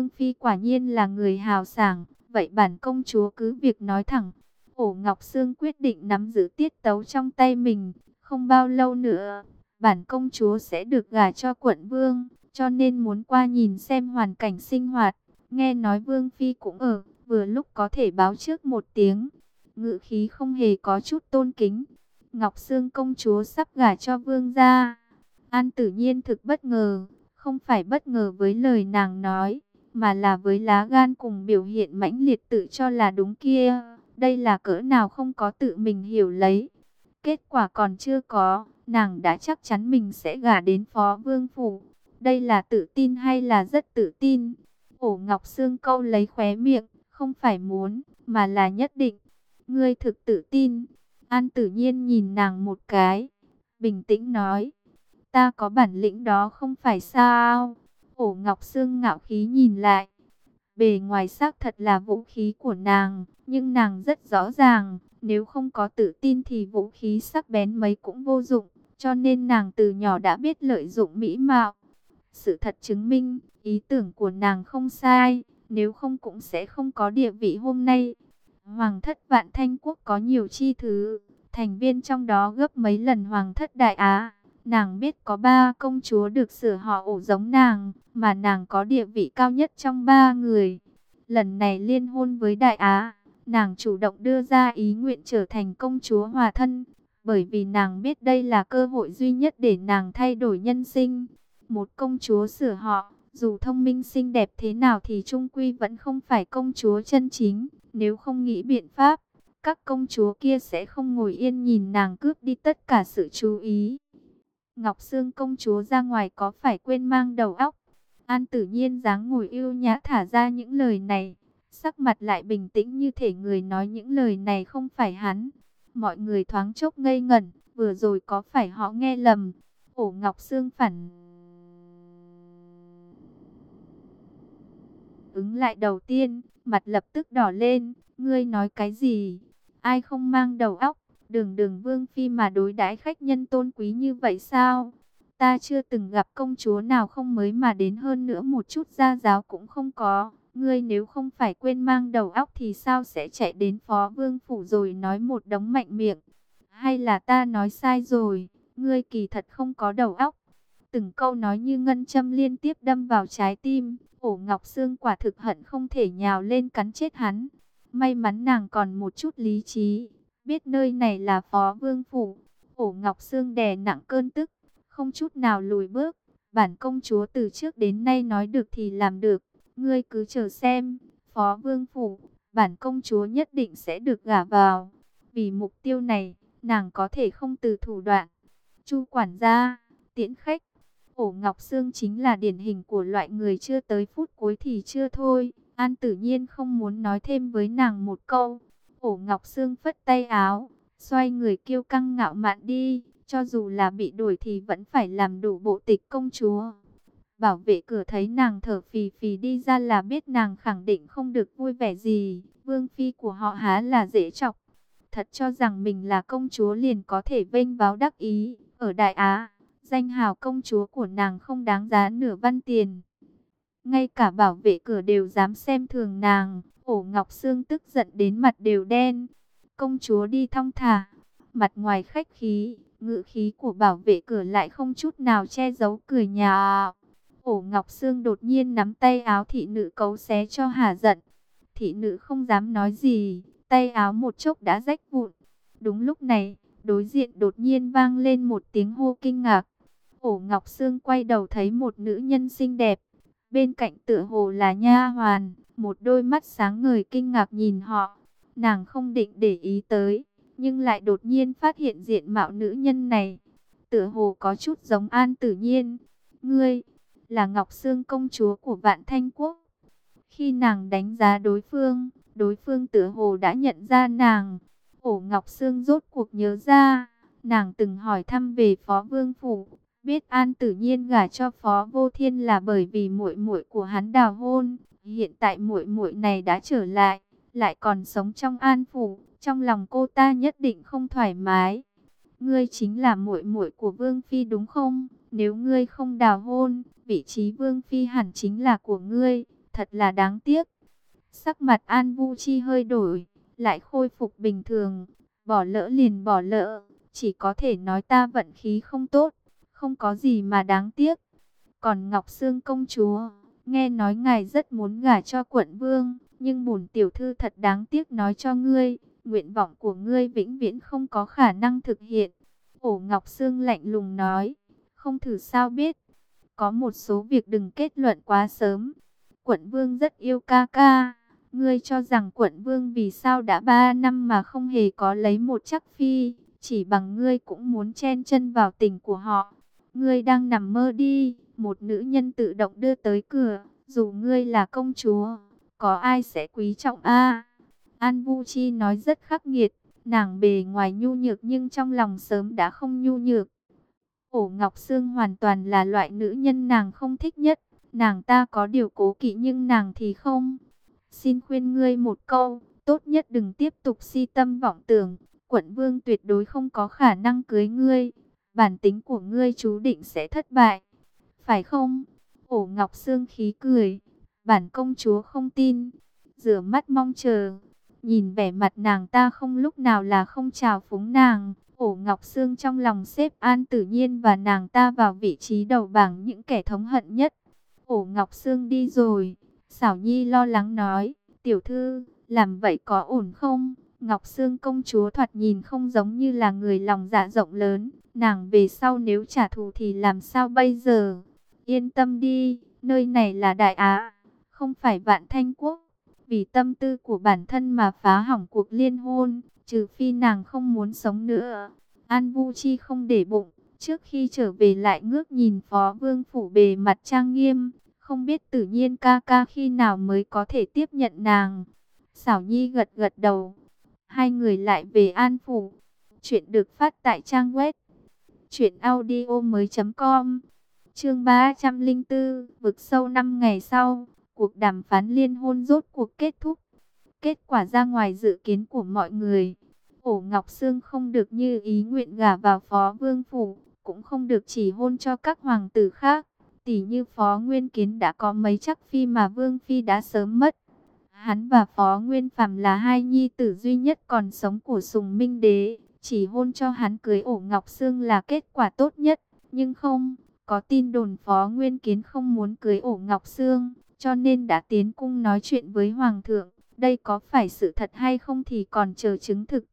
Vương Phi quả nhiên là người hào sảng, vậy bản công chúa cứ việc nói thẳng. Ổ Ngọc Sương quyết định nắm giữ tiết tấu trong tay mình, không bao lâu nữa, bản công chúa sẽ được gả cho quận vương, cho nên muốn qua nhìn xem hoàn cảnh sinh hoạt. Nghe nói Vương Phi cũng ở, vừa lúc có thể báo trước một tiếng. Ngữ khí không hề có chút tôn kính. Ngọc Sương công chúa sắp gả cho vương gia. An Tử Nhiên thực bất ngờ, không phải bất ngờ với lời nàng nói, mà là với lá gan cùng biểu hiện mãnh liệt tự cho là đúng kia. Đây là cỡ nào không có tự mình hiểu lấy. Kết quả còn chưa có, nàng đã chắc chắn mình sẽ gả đến phó vương phủ. Đây là tự tin hay là rất tự tin? Ổ Ngọc Sương câu lấy khóe miệng, không phải muốn, mà là nhất định. Ngươi thực tự tin. An Tử Nhiên nhìn nàng một cái, bình tĩnh nói, ta có bản lĩnh đó không phải sao? Ổ Ngọc Sương ngạo khí nhìn lại. Bề ngoài xác thật là vũ khí của nàng, nhưng nàng rất rõ ràng, nếu không có tự tin thì vũ khí sắc bén mấy cũng vô dụng, cho nên nàng từ nhỏ đã biết lợi dụng mỹ mạo. Sự thật chứng minh, ý tưởng của nàng không sai, nếu không cũng sẽ không có địa vị hôm nay. Hoàng thất Vạn Thanh Quốc có nhiều chi thứ, thành viên trong đó gấp mấy lần Hoàng thất Đại Á. Nàng biết có 3 công chúa được sửa họ Ổ giống nàng, mà nàng có địa vị cao nhất trong 3 người. Lần này liên hôn với Đại Á, nàng chủ động đưa ra ý nguyện trở thành công chúa hòa thân, bởi vì nàng biết đây là cơ hội duy nhất để nàng thay đổi nhân sinh. Một công chúa sửa họ, dù thông minh xinh đẹp thế nào thì chung quy vẫn không phải công chúa chân chính. Nếu không nghĩ biện pháp, các công chúa kia sẽ không ngồi yên nhìn nàng cướp đi tất cả sự chú ý. Ngọc Sương công chúa ra ngoài có phải quên mang đầu óc? An Tử Nhiên dáng ngồi ưu nhã thả ra những lời này, sắc mặt lại bình tĩnh như thể người nói những lời này không phải hắn. Mọi người thoáng chốc ngây ngẩn, vừa rồi có phải họ nghe lầm? Ổ Ngọc Sương phản ứng lại đầu tiên, mặt lập tức đỏ lên. Ngươi nói cái gì? Ai không mang đầu óc? Đường Đường Vương Phi mà đối đãi khách nhân tôn quý như vậy sao? Ta chưa từng gặp công chúa nào không mới mà đến, hơn nữa một chút gia giáo cũng không có. Ngươi nếu không phải quên mang đầu óc thì sao sẽ chạy đến phó vương phủ rồi nói một đống mạnh miệng? Hay là ta nói sai rồi? Ngươi kỳ thật không có đầu óc. Từng câu nói như ngân châm liên tiếp đâm vào trái tim. Ổ Ngọc Sương quả thực hận không thể nhào lên cắn chết hắn. May mắn nàng còn một chút lý trí, biết nơi này là phó vương phủ. Ổ Ngọc Sương đè nặng cơn tức, không chút nào lùi bước. Bản công chúa từ trước đến nay nói được thì làm được. Ngươi cứ chờ xem, phó vương phủ, bản công chúa nhất định sẽ được gả vào. Vì mục tiêu này, nàng có thể không từ thủ đoạn. Chu quản gia, tiễn khách. Ổ Ngọc Sương chính là điển hình của loại người chưa tới phút cuối thì chưa thôi. An Tử Nhiên không muốn nói thêm với nàng một câu. Ổ Ngọc Sương phất tay áo, xoay người kiêu căng ngạo mạn đi. Cho dù là bị đuổi thì vẫn phải làm đủ bộ tịch công chúa. Bảo vệ cửa thấy nàng thở phì phì đi ra là biết nàng khẳng định không được vui vẻ gì. Vương phi của họ há là dễ chọc. Thật cho rằng mình là công chúa liền có thể vênh váo đắc ý. Ở Đại Á, danh hào công chúa của nàng không đáng giá nửa văn tiền. Ngay cả bảo vệ cửa đều dám xem thường nàng. Ổ Ngọc Sương tức giận đến mặt đều đen. Công chúa đi thong thả, mặt ngoài khách khí, ngữ khí của bảo vệ cửa lại không chút nào che giấu cười nhạo. Ổ Ngọc Sương đột nhiên nắm tay áo thị nữ cấu xé cho hả giận. Thị nữ không dám nói gì, tay áo một chốc đã rách vụn. Đúng lúc này, đối diện đột nhiên vang lên một tiếng hô kinh ngạc. Ổ Ngọc Sương quay đầu thấy một nữ nhân xinh đẹp. Bên cạnh tựa hồ là nha hoàn, một đôi mắt sáng ngời kinh ngạc nhìn họ. Nàng không định để ý tới, nhưng lại đột nhiên phát hiện diện mạo nữ nhân này. Tựa hồ có chút giống An Tử Nhiên. Ngươi, là Ngọc Sương công chúa của Vạn Thanh Quốc. Khi nàng đánh giá đối phương tựa hồ đã nhận ra nàng. Ổ Ngọc Sương rốt cuộc nhớ ra, nàng từng hỏi thăm về Phó Vương Phủ. Biết An Tử Nhiên gả cho Phó Vô Thiên là bởi vì muội muội của hắn đào hôn. Hiện tại muội muội này đã trở lại, lại còn sống trong An Phủ. Trong lòng cô ta nhất định không thoải mái. Ngươi chính là muội muội của Vương Phi đúng không? Nếu ngươi không đào hôn, vị trí Vương Phi hẳn chính là của ngươi. thật là đáng tiếc. Sắc mặt An Vu Chi hơi đổi, lại khôi phục bình thường. Bỏ lỡ liền bỏ lỡ, chỉ có thể nói ta vận khí không tốt, không có gì mà đáng tiếc. Còn Ngọc Sương công chúa, nghe nói ngài rất muốn gả cho quận vương, nhưng bổn tiểu thư thật đáng tiếc nói cho ngươi, nguyện vọng của ngươi vĩnh viễn không có khả năng thực hiện. Ổ Ngọc Sương lạnh lùng nói, không thử sao biết. Có một số việc đừng kết luận quá sớm. Quận vương rất yêu ca ca. Ngươi cho rằng quận vương vì sao đã 3 năm mà không hề có lấy một chắc phi, chỉ bằng ngươi cũng muốn chen chân vào tình của họ. Ngươi đang nằm mơ đi, một nữ nhân tự động đưa tới cửa, dù ngươi là công chúa, có ai sẽ quý trọng a? An Vu Chi nói rất khắc nghiệt, nàng bề ngoài nhu nhược nhưng trong lòng sớm đã không nhu nhược. Ổ Ngọc Sương hoàn toàn là loại nữ nhân nàng không thích nhất, nàng ta có điều cố kỵ nhưng nàng thì không. Xin khuyên ngươi một câu, tốt nhất đừng tiếp tục si tâm vọng tưởng, quận vương tuyệt đối không có khả năng cưới ngươi, bản tính của ngươi chú định sẽ thất bại, phải không? Ổ Ngọc Sương khí cười, bản công chúa không tin, rửa mắt mong chờ. Nhìn vẻ mặt nàng ta không lúc nào là không chào phúng nàng, Ổ Ngọc Sương trong lòng xếp An Tử Nhiên và nàng ta vào vị trí đầu bảng những kẻ thống hận nhất. Ổ Ngọc Sương đi rồi, Xảo Nhi lo lắng nói, tiểu thư, làm vậy có ổn không? Ngọc Sương công chúa thoạt nhìn không giống như là người lòng dạ rộng lớn, nàng về sau nếu trả thù thì làm sao bây giờ? Yên tâm đi, nơi này là Đại Á, không phải Vạn Thanh Quốc. Vì tâm tư của bản thân mà phá hỏng cuộc liên hôn, trừ phi nàng không muốn sống nữa. An Vu Chi không để bụng, trước khi trở về lại ngước nhìn Phó Vương phủ bề mặt trang nghiêm, không biết Tử Nhiên ca ca khi nào mới có thể tiếp nhận nàng. Xảo Nhi gật gật đầu, hai người lại về An phủ. Chuyện được phát tại trang web truyệnaudiomoi.com. Chương 304, vực sâu 5 ngày sau, cuộc đàm phán liên hôn rốt cuộc kết thúc. Kết quả ra ngoài dự kiến của mọi người. Ổ Ngọc Sương không được như ý nguyện gả vào Phó Vương phủ, cũng không được chỉ hôn cho các hoàng tử khác. Tỷ như Phó Nguyên Kiến đã có mấy chắc phi mà Vương phi đã sớm mất. Hắn và Phó Nguyên Phàm là hai nhi tử duy nhất còn sống của Sùng Minh Đế, chỉ hôn cho hắn cưới Ổ Ngọc Sương là kết quả tốt nhất, nhưng không, có tin đồn Phó Nguyên Kiến không muốn cưới Ổ Ngọc Sương, cho nên đã tiến cung nói chuyện với Hoàng thượng. Đây có phải sự thật hay không thì còn chờ chứng thực.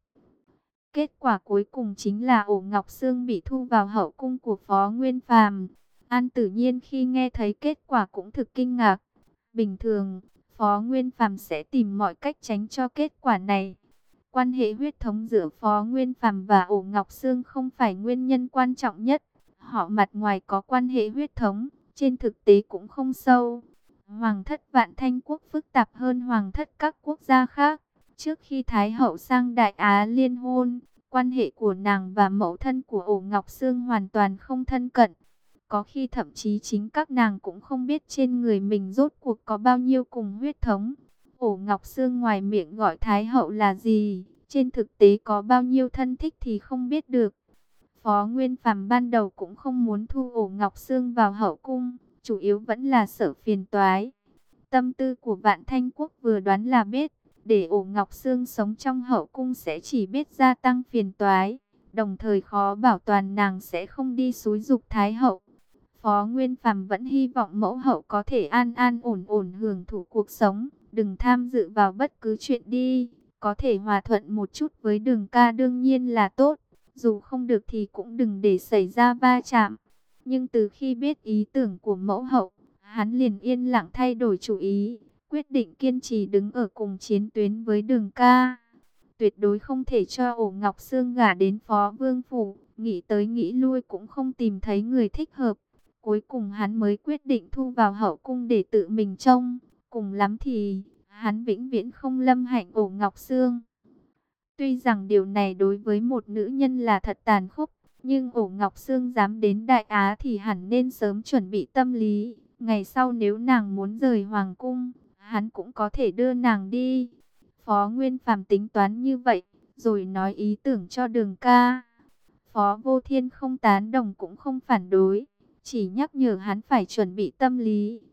Kết quả cuối cùng chính là Ổ Ngọc Sương bị thu vào hậu cung của Phó Nguyên Phàm. An Tử Nhiên khi nghe thấy kết quả cũng thực kinh ngạc. Bình thường, Phó Nguyên Phàm sẽ tìm mọi cách tránh cho kết quả này. Quan hệ huyết thống giữa Phó Nguyên Phàm và Ổ Ngọc Sương không phải nguyên nhân quan trọng nhất. Họ mặt ngoài có quan hệ huyết thống, trên thực tế cũng không sâu. Hoàng thất Vạn Thanh Quốc phức tạp hơn hoàng thất các quốc gia khác. Trước khi Thái hậu sang Đại Á liên hôn, quan hệ của nàng và mẫu thân của Ổ Ngọc Sương hoàn toàn không thân cận. Có khi thậm chí chính các nàng cũng không biết trên người mình rốt cuộc có bao nhiêu cùng huyết thống. Ổ Ngọc Sương ngoài miệng gọi Thái hậu là gì, trên thực tế có bao nhiêu thân thích thì không biết được. Phó Nguyên Phàm ban đầu cũng không muốn thu Ổ Ngọc Sương vào hậu cung, chủ yếu vẫn là sợ phiền toái. Tâm tư của Vạn Thanh Quốc vừa đoán là biết, để Ổ Ngọc Sương sống trong hậu cung sẽ chỉ biết gia tăng phiền toái, đồng thời khó bảo toàn nàng sẽ không đi xúi giục Thái hậu. Phó Nguyên Phàm vẫn hy vọng mẫu hậu có thể an an ổn ổn hưởng thụ cuộc sống, đừng tham dự vào bất cứ chuyện đi, có thể hòa thuận một chút với Đường ca đương nhiên là tốt, dù không được thì cũng đừng để xảy ra va chạm. Nhưng từ khi biết ý tưởng của mẫu hậu, hắn liền yên lặng thay đổi chủ ý, quyết định kiên trì đứng ở cùng chiến tuyến với Đường ca. Tuyệt đối không thể cho Ổ Ngọc Sương gả đến Phó Vương phủ, nghĩ tới nghĩ lui cũng không tìm thấy người thích hợp. Cuối cùng hắn mới quyết định thu vào hậu cung để tự mình trông, cùng lắm thì hắn vĩnh viễn không lâm hạnh Ổ Ngọc Sương. Tuy rằng điều này đối với một nữ nhân là thật tàn khốc, nhưng Ổ Ngọc Sương dám đến Đại Á thì hẳn nên sớm chuẩn bị tâm lý. Ngày sau nếu nàng muốn rời hoàng cung, hắn cũng có thể đưa nàng đi. Phó Nguyên Phàm tính toán như vậy, rồi nói ý tưởng cho Đường ca. Phó Vô Thiên không tán đồng cũng không phản đối, chỉ nhắc nhở hắn phải chuẩn bị tâm lý.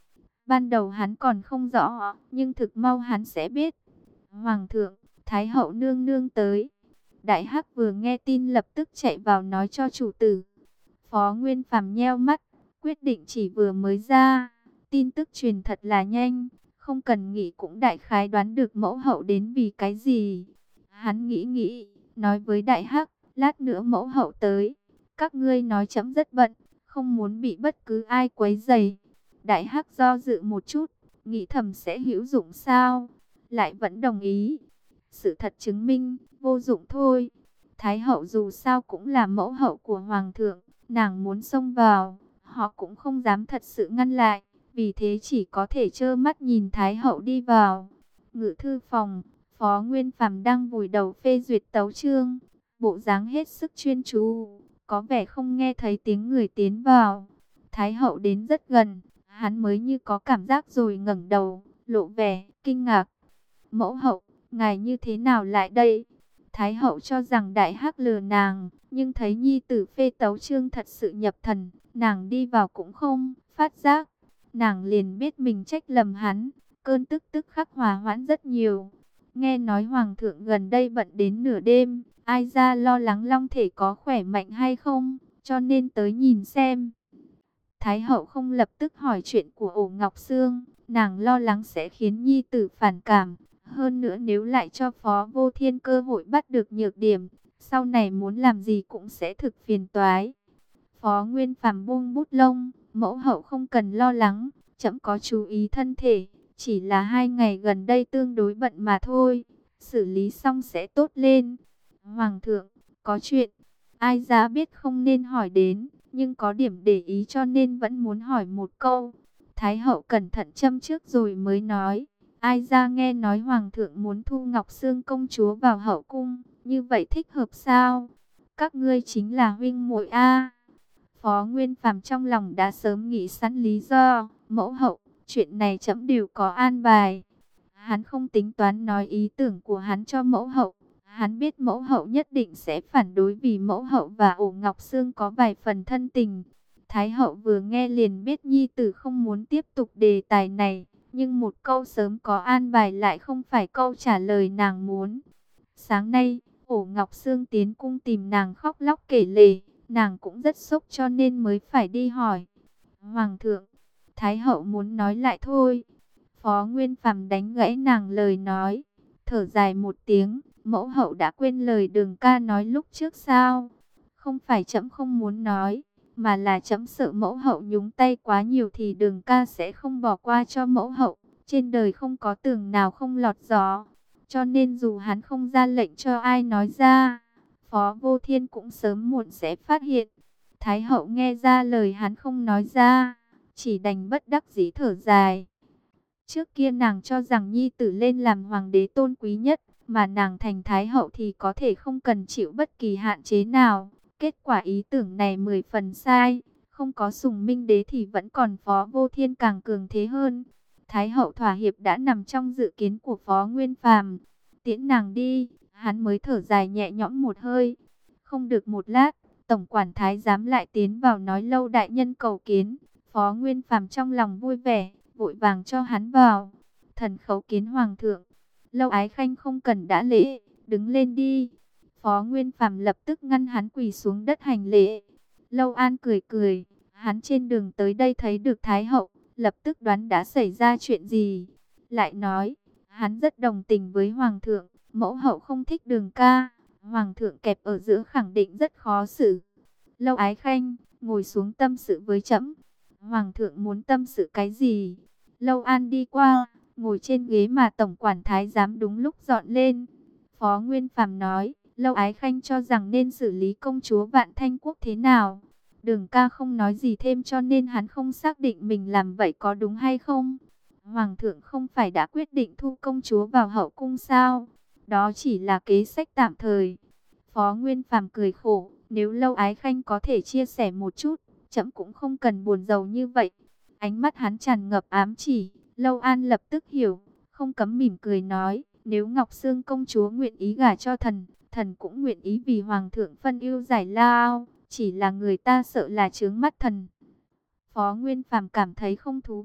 Ban đầu hắn còn không rõ, nhưng thực mau hắn sẽ biết. Hoàng thượng, Thái hậu nương nương tới. Đại Hắc vừa nghe tin lập tức chạy vào nói cho chủ tử. Phó Nguyên Phàm nheo mắt, quyết định chỉ vừa mới ra. Tin tức truyền thật là nhanh, không cần nghĩ cũng đại khái đoán được mẫu hậu đến vì cái gì. Hắn nghĩ nghĩ, nói với Đại Hắc, lát nữa mẫu hậu tới. Các ngươi nói trẫm rất bận, không muốn bị bất cứ ai quấy rầy. Đại Hắc do dự một chút, nghĩ thầm sẽ hữu dụng sao, lại vẫn đồng ý. Sự thật chứng minh, vô dụng thôi. Thái hậu dù sao cũng là mẫu hậu của hoàng thượng, nàng muốn xông vào, họ cũng không dám thật sự ngăn lại, vì thế chỉ có thể trơ mắt nhìn Thái hậu đi vào. Ngự thư phòng, Phó Nguyên Phàm đang vùi đầu phê duyệt tấu chương, bộ dáng hết sức chuyên chú, có vẻ không nghe thấy tiếng người tiến vào. Thái hậu đến rất gần, hắn mới như có cảm giác rồi ngẩng đầu, lộ vẻ kinh ngạc. Mẫu hậu, ngài như thế nào lại đây? Thái hậu cho rằng Đại Hắc lừa nàng, nhưng thấy nhi tử phê tấu chương thật sự nhập thần, nàng đi vào cũng không phát giác. Nàng liền biết mình trách lầm hắn, cơn tức tức khắc hòa hoãn rất nhiều. Nghe nói hoàng thượng gần đây bận đến nửa đêm, ai ra lo lắng long thể có khỏe mạnh hay không, cho nên tới nhìn xem. Thái hậu không lập tức hỏi chuyện của Ổ Ngọc Sương, nàng lo lắng sẽ khiến nhi tử phản cảm. Hơn nữa nếu lại cho Phó Vô Thiên cơ hội bắt được nhược điểm, sau này muốn làm gì cũng sẽ thực phiền toái. Phó Nguyên Phàm buông bút lông, mẫu hậu không cần lo lắng, trẫm có chú ý thân thể, chỉ là 2 ngày gần đây tương đối bận mà thôi, xử lý xong sẽ tốt lên. Hoàng thượng, có chuyện, ai giá biết không nên hỏi đến, nhưng có điểm để ý cho nên vẫn muốn hỏi một câu. Thái hậu cẩn thận châm trước rồi mới nói. Ai ra nghe nói hoàng thượng muốn thu Ngọc Sương công chúa vào hậu cung, như vậy thích hợp sao? Các ngươi chính là huynh muội a. Phó Nguyên Phàm trong lòng đã sớm nghĩ sẵn lý do, mẫu hậu, chuyện này trẫm đều có an bài. Hắn không tính toán nói ý tưởng của hắn cho mẫu hậu, hắn biết mẫu hậu nhất định sẽ phản đối vì mẫu hậu và Ổ Ngọc Sương có vài phần thân tình. Thái hậu vừa nghe liền biết nhi tử không muốn tiếp tục đề tài này. Nhưng một câu sớm có an bài lại không phải câu trả lời nàng muốn. Sáng nay, Ổ Ngọc Sương tiến cung tìm nàng khóc lóc kể lể. Nàng cũng rất sốc cho nên mới phải đi hỏi. Hoàng thượng, Thái hậu muốn nói lại thôi. Phó Nguyên Phàm đánh gãy nàng lời nói. Thở dài một tiếng, mẫu hậu đã quên lời Đường ca nói lúc trước sao? Không phải trẫm không muốn nói, mà là trẫm sợ mẫu hậu nhúng tay quá nhiều thì Đường ca sẽ không bỏ qua cho mẫu hậu. Trên đời không có tường nào không lọt gió, cho nên dù hắn không ra lệnh cho ai nói ra, Phó Vô Thiên cũng sớm muộn sẽ phát hiện. Thái hậu nghe ra lời hắn không nói ra, chỉ đành bất đắc dĩ thở dài. Trước kia nàng cho rằng nhi tử lên làm hoàng đế tôn quý nhất, mà nàng thành thái hậu thì có thể không cần chịu bất kỳ hạn chế nào. Kết quả ý tưởng này 10 phần sai, không có Sùng Minh đế thì vẫn còn Phó Vô Thiên càng cường thế hơn. Thái hậu thỏa hiệp đã nằm trong dự kiến của Phó Nguyên Phàm. Tiễn nàng đi, hắn mới thở dài nhẹ nhõm một hơi. Không được một lát, tổng quản thái giám lại tiến vào nói Lâu đại nhân cầu kiến. Phó Nguyên Phàm trong lòng vui vẻ, vội vàng cho hắn vào. Thần khấu kiến hoàng thượng. Lâu Ái Khanh không cần đã lễ, đứng lên đi. Phó Nguyên Phàm lập tức ngăn hắn quỳ xuống đất hành lễ. Lâu An cười cười, hắn trên đường tới đây thấy được Thái hậu, lập tức đoán đã xảy ra chuyện gì. Lại nói, hắn rất đồng tình với hoàng thượng, mẫu hậu không thích Đường ca, hoàng thượng kẹp ở giữa khẳng định rất khó xử. Lâu Ái Khanh, ngồi xuống tâm sự với trẫm. Hoàng thượng muốn tâm sự cái gì? Lâu An đi qua, ngồi trên ghế mà tổng quản thái giám đúng lúc dọn lên. Phó Nguyên Phàm nói, Lâu Ái Khanh cho rằng nên xử lý công chúa Vạn Thanh Quốc thế nào? Đường ca không nói gì thêm cho nên hắn không xác định mình làm vậy có đúng hay không. Hoàng thượng không phải đã quyết định thu công chúa vào hậu cung sao? Đó chỉ là kế sách tạm thời. Phó Nguyên Phàm cười khổ, nếu Lâu Ái Khanh có thể chia sẻ một chút, trẫm cũng không cần buồn rầu như vậy. Ánh mắt hắn tràn ngập ám chỉ, Lâu An lập tức hiểu, không cấm mỉm cười nói, nếu Ngọc Sương công chúa nguyện ý gả cho thần, thần cũng nguyện ý vì hoàng thượng phân ưu giải lao, chỉ là người ta sợ là chướng mắt thần. Phó Nguyên Phàm cảm thấy không thú vị,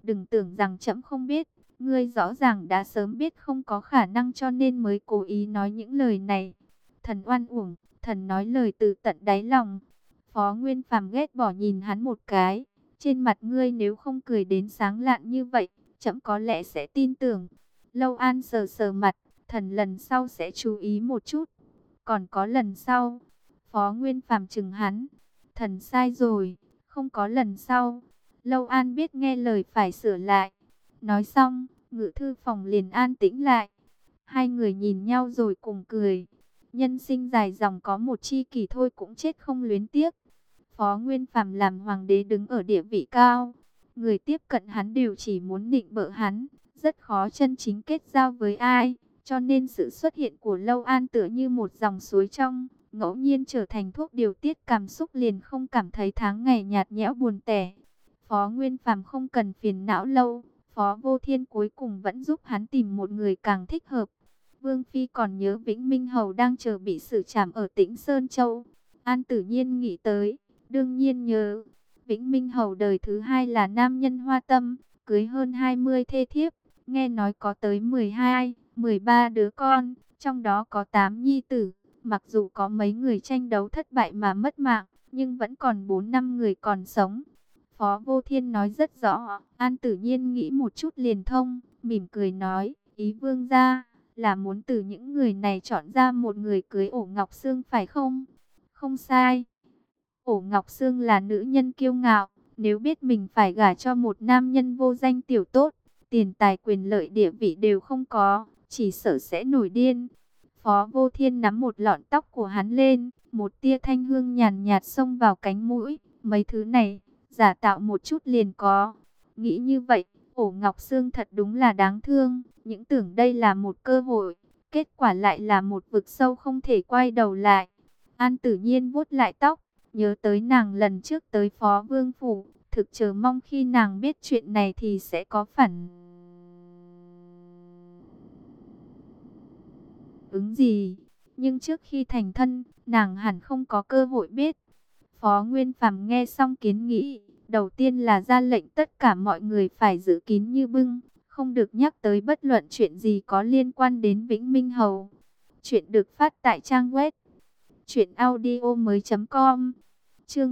đừng tưởng rằng trẫm không biết, ngươi rõ ràng đã sớm biết không có khả năng cho nên mới cố ý nói những lời này. Thần oan uổng, thần nói lời từ tận đáy lòng. Phó Nguyên Phàm ghét bỏ nhìn hắn một cái. Trên mặt ngươi nếu không cười đến sáng lạn như vậy, trẫm có lẽ sẽ tin tưởng. Lâu An sờ sờ mặt, thần lần sau sẽ chú ý một chút. Còn có lần sau, Phó Nguyên Phàm chừng hắn. Thần sai rồi, không có lần sau. Lâu An biết nghe lời phải sửa lại. Nói xong, ngự thư phòng liền an tĩnh lại. Hai người nhìn nhau rồi cùng cười. Nhân sinh dài dòng có một chi kỷ thôi cũng chết không luyến tiếc. Phó Nguyên Phàm làm hoàng đế đứng ở địa vị cao. Người tiếp cận hắn đều chỉ muốn nịnh bợ hắn. Rất khó chân chính kết giao với ai. Cho nên sự xuất hiện của Lâu An tựa như một dòng suối trong. Ngẫu nhiên trở thành thuốc điều tiết cảm xúc liền không cảm thấy tháng ngày nhạt nhẽo buồn tẻ. Phó Nguyên Phàm không cần phiền não lâu. Phó Vô Thiên cuối cùng vẫn giúp hắn tìm một người càng thích hợp. Vương Phi còn nhớ Vĩnh Minh Hầu đang chờ bị xử trảm ở Tĩnh Sơn Châu. An Tử Nhiên nghĩ tới, đương nhiên nhớ. Vĩnh Minh Hầu đời thứ hai là nam nhân hoa tâm, cưới hơn 20 thê thiếp. Nghe nói có tới 12, 13 đứa con, trong đó có 8 nhi tử. Mặc dù có mấy người tranh đấu thất bại mà mất mạng, nhưng vẫn còn 4-5 người còn sống. Phó Vô Thiên nói rất rõ, An Tử Nhiên nghĩ một chút liền thông, mỉm cười nói, ý vương gia là muốn từ những người này chọn ra một người cưới Ổ Ngọc Sương phải không? Không sai. Ổ Ngọc Sương là nữ nhân kiêu ngạo, nếu biết mình phải gả cho một nam nhân vô danh tiểu tốt, tiền tài quyền lợi địa vị đều không có, chỉ sợ sẽ nổi điên. Phó Vô Thiên nắm một lọn tóc của hắn lên, một tia thanh hương nhàn nhạt xông vào cánh mũi, mấy thứ này, giả tạo một chút liền có. Nghĩ như vậy, Ổ Ngọc Sương thật đúng là đáng thương, những tưởng đây là một cơ hội, kết quả lại là một vực sâu không thể quay đầu lại. An Tử Nhiên vuốt lại tóc, nhớ tới nàng lần trước tới Phó Vương Phủ, thực chờ mong khi nàng biết chuyện này thì sẽ có phản ứng gì. Nhưng trước khi thành thân, nàng hẳn không có cơ hội biết. Phó Nguyên Phàm nghe xong kiến nghị, đầu tiên là ra lệnh tất cả mọi người phải giữ kín như bưng, không được nhắc tới bất luận chuyện gì có liên quan đến Vĩnh Minh Hầu. Chuyện được phát tại trang web truyệnaudiomoi.com. Chương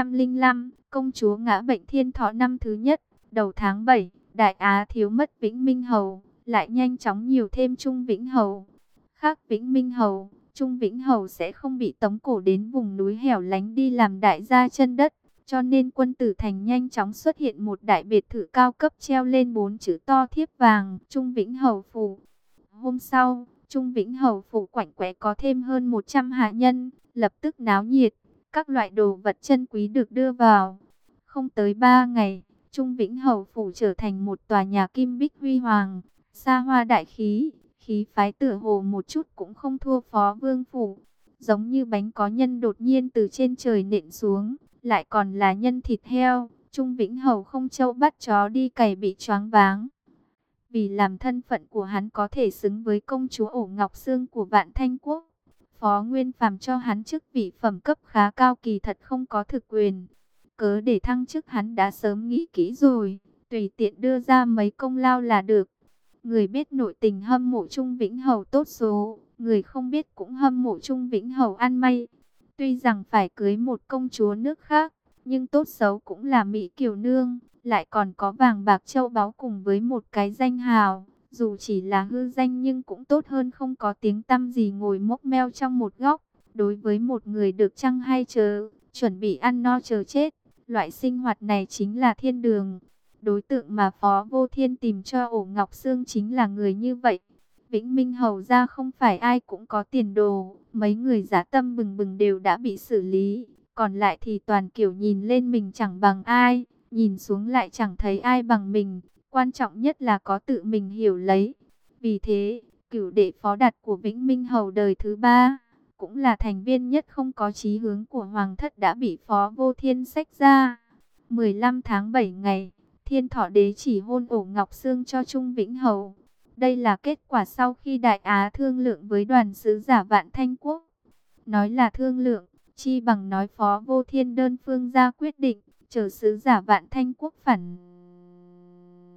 305, công chúa ngã bệnh thiên thọ năm thứ nhất, đầu tháng 7, Đại Á thiếu mất Vĩnh Minh Hầu, lại nhanh chóng nhiều thêm Trung Vĩnh Hầu. Khác Vĩnh Minh Hầu, Trung Vĩnh Hầu sẽ không bị tống cổ đến vùng núi hẻo lánh đi làm đại gia chân đất, cho nên Quân Tử Thành nhanh chóng xuất hiện một đại biệt thự cao cấp treo lên 4 chữ to thiếp vàng, Trung Vĩnh Hầu phủ. Hôm sau, Trung Vĩnh Hầu phủ quạnh quẽ có thêm hơn 100 hạ nhân, lập tức náo nhiệt, các loại đồ vật chân quý được đưa vào. Không tới 3 ngày, Trung Vĩnh Hầu phủ trở thành một tòa nhà kim bích huy hoàng, xa hoa đại khí, khí phái tựa hồ một chút cũng không thua Phó Vương phủ. Giống như bánh có nhân đột nhiên từ trên trời nện xuống, lại còn là nhân thịt heo. Trung Vĩnh Hầu không châu bắt chó đi cày bị choáng váng. Vì làm thân phận của hắn có thể xứng với công chúa Ổ Ngọc Sương của Vạn Thanh Quốc, Phó Nguyên Phàm cho hắn chức vị phẩm cấp khá cao, kỳ thật không có thực quyền. Cớ để thăng chức hắn đã sớm nghĩ kỹ rồi, tùy tiện đưa ra mấy công lao là được. Người biết nội tình hâm mộ Trung Vĩnh Hầu tốt số, người không biết cũng hâm mộ Trung Vĩnh Hầu ăn may. Tuy rằng phải cưới một công chúa nước khác, nhưng tốt xấu cũng là Mỹ Kiều Nương, lại còn có vàng bạc châu báu cùng với một cái danh hào. Dù chỉ là hư danh nhưng cũng tốt hơn không có tiếng tăm gì ngồi mốc meo trong một góc. Đối với một người được chăng hay chớ, chuẩn bị ăn no chờ chết, loại sinh hoạt này chính là thiên đường. Đối tượng mà Phó Vô Thiên tìm cho Ổ Ngọc Sương chính là người như vậy. Vĩnh Minh Hầu ra không phải ai cũng có tiền đồ, mấy người dã tâm bừng bừng đều đã bị xử lý, còn lại thì toàn kiểu nhìn lên mình chẳng bằng ai, nhìn xuống lại chẳng thấy ai bằng mình, quan trọng nhất là có tự mình hiểu lấy. Vì thế, cửu đệ phó đặt của Vĩnh Minh Hầu đời thứ 3, cũng là thành viên nhất không có chí hướng của Hoàng thất đã bị Phó Vô Thiên xách ra. 15 tháng 7 ngày, Thiên Thọ Đế chỉ hôn Ổ Ngọc Sương cho Trung Vĩnh Hầu. Đây là kết quả sau khi Đại Á thương lượng với đoàn sứ giả Vạn Thanh Quốc. Nói là thương lượng, chi bằng nói Phó Vô Thiên đơn phương ra quyết định, chờ sứ giả Vạn Thanh Quốc phản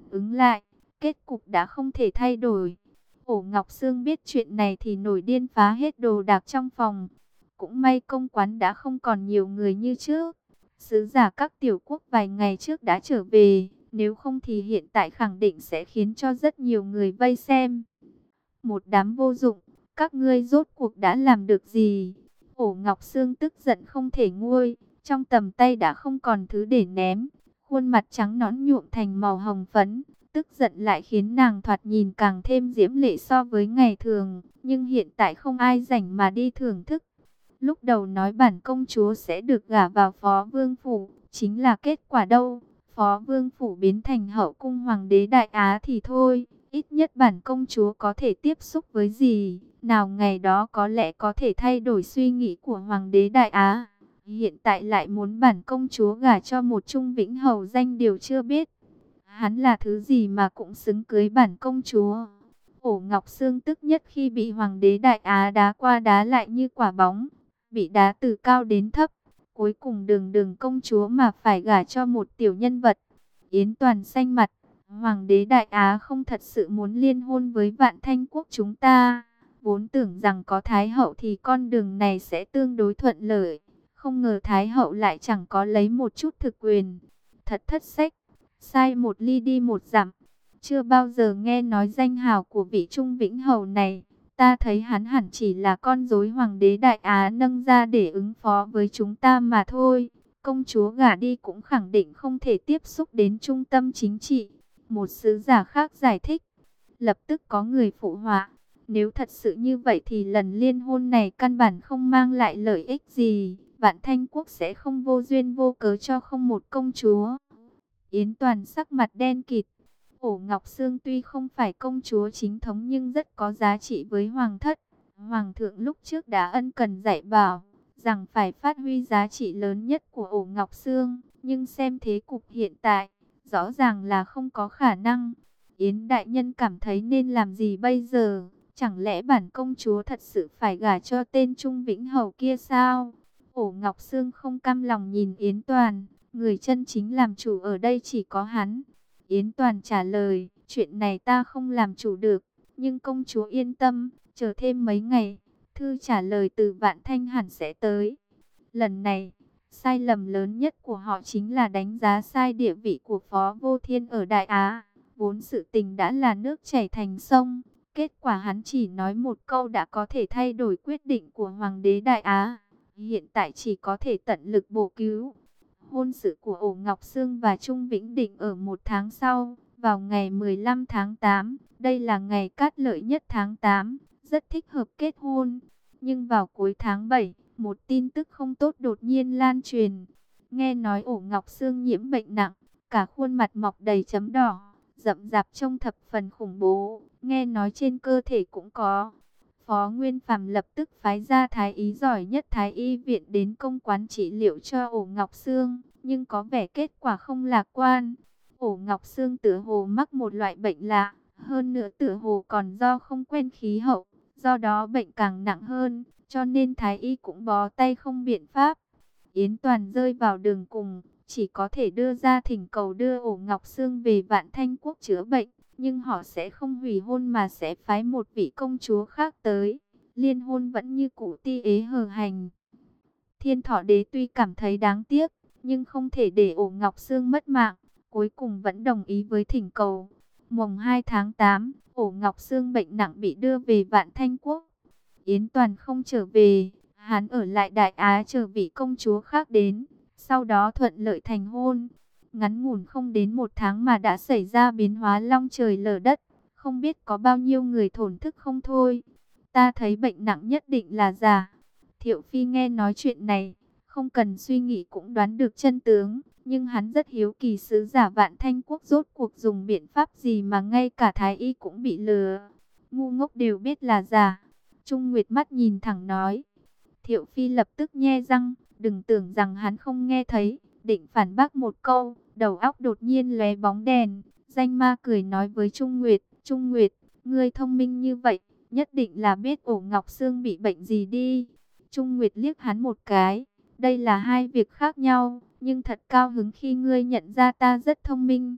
ứng lại, kết cục đã không thể thay đổi. Ổ Ngọc Sương biết chuyện này thì nổi điên phá hết đồ đạc trong phòng. Cũng may công quán đã không còn nhiều người như trước. Sứ giả các tiểu quốc vài ngày trước đã trở về, nếu không thì hiện tại khẳng định sẽ khiến cho rất nhiều người vây xem. Một đám vô dụng, các ngươi rốt cuộc đã làm được gì? Ổ Ngọc Sương tức giận không thể nguôi, trong tầm tay đã không còn thứ để ném. Khuôn mặt trắng nõn nhuộm thành màu hồng phấn, tức giận lại khiến nàng thoạt nhìn càng thêm diễm lệ so với ngày thường. Nhưng hiện tại không ai rảnh mà đi thưởng thức. Lúc đầu nói bản công chúa sẽ được gả vào Phó Vương Phủ, chính là kết quả đâu. Phó Vương Phủ biến thành hậu cung Hoàng đế Đại Á thì thôi. Ít nhất bản công chúa có thể tiếp xúc với gì, nào ngày đó có lẽ có thể thay đổi suy nghĩ của Hoàng đế Đại Á. Hiện tại lại muốn bản công chúa gả cho một Trung Vĩnh Hầu danh điều chưa biết. Hắn là thứ gì mà cũng xứng cưới bản công chúa. Ổ Ngọc Sương tức nhất khi bị Hoàng đế Đại Á đá qua đá lại như quả bóng, bị đá từ cao đến thấp. Cuối cùng đường đường công chúa mà phải gả cho một tiểu nhân vật. Yến Toàn xanh mặt. Hoàng đế Đại Á không thật sự muốn liên hôn với Vạn Thanh Quốc chúng ta. Vốn tưởng rằng có Thái Hậu thì con đường này sẽ tương đối thuận lợi. Không ngờ Thái Hậu lại chẳng có lấy một chút thực quyền. Thật thất sách. Sai một ly đi một dặm. Chưa bao giờ nghe nói danh hào của vị Trung Vĩnh Hầu này. Ta thấy hắn hẳn chỉ là con rối Hoàng đế Đại Á nâng ra để ứng phó với chúng ta mà thôi. Công chúa gả đi cũng khẳng định không thể tiếp xúc đến trung tâm chính trị. Một sứ giả khác giải thích. Lập tức có người phụ họa. Nếu thật sự như vậy thì lần liên hôn này căn bản không mang lại lợi ích gì. Vạn Thanh Quốc sẽ không vô duyên vô cớ cho không một công chúa. Yến Toàn sắc mặt đen kịt. Ổ Ngọc Sương tuy không phải công chúa chính thống nhưng rất có giá trị với hoàng thất. Hoàng thượng lúc trước đã ân cần dạy bảo rằng phải phát huy giá trị lớn nhất của Ổ Ngọc Sương. Nhưng xem thế cục hiện tại, rõ ràng là không có khả năng. Yến đại nhân cảm thấy nên làm gì bây giờ? Chẳng lẽ bản công chúa thật sự phải gả cho tên Trung Vĩnh Hầu kia sao? Ổ Ngọc Sương không cam lòng nhìn Yến Toàn. Người chân chính làm chủ ở đây chỉ có hắn. Yến Toàn trả lời, chuyện này ta không làm chủ được. Nhưng công chúa yên tâm, chờ thêm mấy ngày, thư trả lời từ Vạn Thanh hẳn sẽ tới. Lần này, sai lầm lớn nhất của họ chính là đánh giá sai địa vị của Phó Vô Thiên ở Đại Á. Vốn sự tình đã là nước chảy thành sông. Kết quả hắn chỉ nói một câu đã có thể thay đổi quyết định của Hoàng đế Đại Á. Hiện tại chỉ có thể tận lực bổ cứu. Hôn sự của Ổ Ngọc Sương và Trung Vĩnh Định ở một tháng sau, vào ngày 15 tháng 8. Đây là ngày cát lợi nhất tháng 8, rất thích hợp kết hôn. Nhưng vào cuối tháng 7, một tin tức không tốt đột nhiên lan truyền. Nghe nói Ổ Ngọc Sương nhiễm bệnh nặng, cả khuôn mặt mọc đầy chấm đỏ, rậm rạp trông thập phần khủng bố. Nghe nói trên cơ thể cũng có. Phó Nguyên Phàm lập tức phái ra thái y giỏi nhất Thái y viện đến công quán trị liệu cho Ổ Ngọc Sương, nhưng có vẻ kết quả không lạc quan. Ổ Ngọc Sương tựa hồ mắc một loại bệnh lạ, hơn nữa tựa hồ còn do không quen khí hậu, do đó bệnh càng nặng hơn, cho nên Thái y cũng bó tay không biện pháp. Yến Toàn rơi vào đường cùng, chỉ có thể đưa ra thỉnh cầu đưa Ổ Ngọc Sương về Vạn Thanh Quốc chữa bệnh. Nhưng họ sẽ không hủy hôn mà sẽ phái một vị công chúa khác tới. Liên hôn vẫn như cũ ti ế hờ hành. Thiên Thọ Đế tuy cảm thấy đáng tiếc, nhưng không thể để Ổ Ngọc Sương mất mạng. Cuối cùng vẫn đồng ý với thỉnh cầu. Mùng 2 tháng 8, Ổ Ngọc Sương bệnh nặng bị đưa về Vạn Thanh Quốc. Yến Toàn không trở về, hắn ở lại Đại Á chờ vị công chúa khác đến. Sau đó thuận lợi thành hôn. Ngắn ngủn không đến một tháng mà đã xảy ra biến hóa long trời lở đất. Không biết có bao nhiêu người thổn thức không thôi. Ta thấy bệnh nặng nhất định là giả. Thiệu Phi nghe nói chuyện này, không cần suy nghĩ cũng đoán được chân tướng. Nhưng hắn rất hiếu kỳ sứ giả Vạn Thanh Quốc rốt cuộc dùng biện pháp gì mà ngay cả Thái y cũng bị lừa. Ngu ngốc đều biết là giả. Trung Nguyệt mắt nhìn thẳng nói. Thiệu Phi lập tức nhe răng, đừng tưởng rằng hắn không nghe thấy, định phản bác một câu. Đầu óc đột nhiên lóe bóng đèn, danh ma cười nói với Trung Nguyệt, ngươi thông minh như vậy, nhất định là biết Ổ Ngọc Sương bị bệnh gì đi. Trung Nguyệt liếc hắn một cái, đây là hai việc khác nhau, nhưng thật cao hứng khi ngươi nhận ra ta rất thông minh.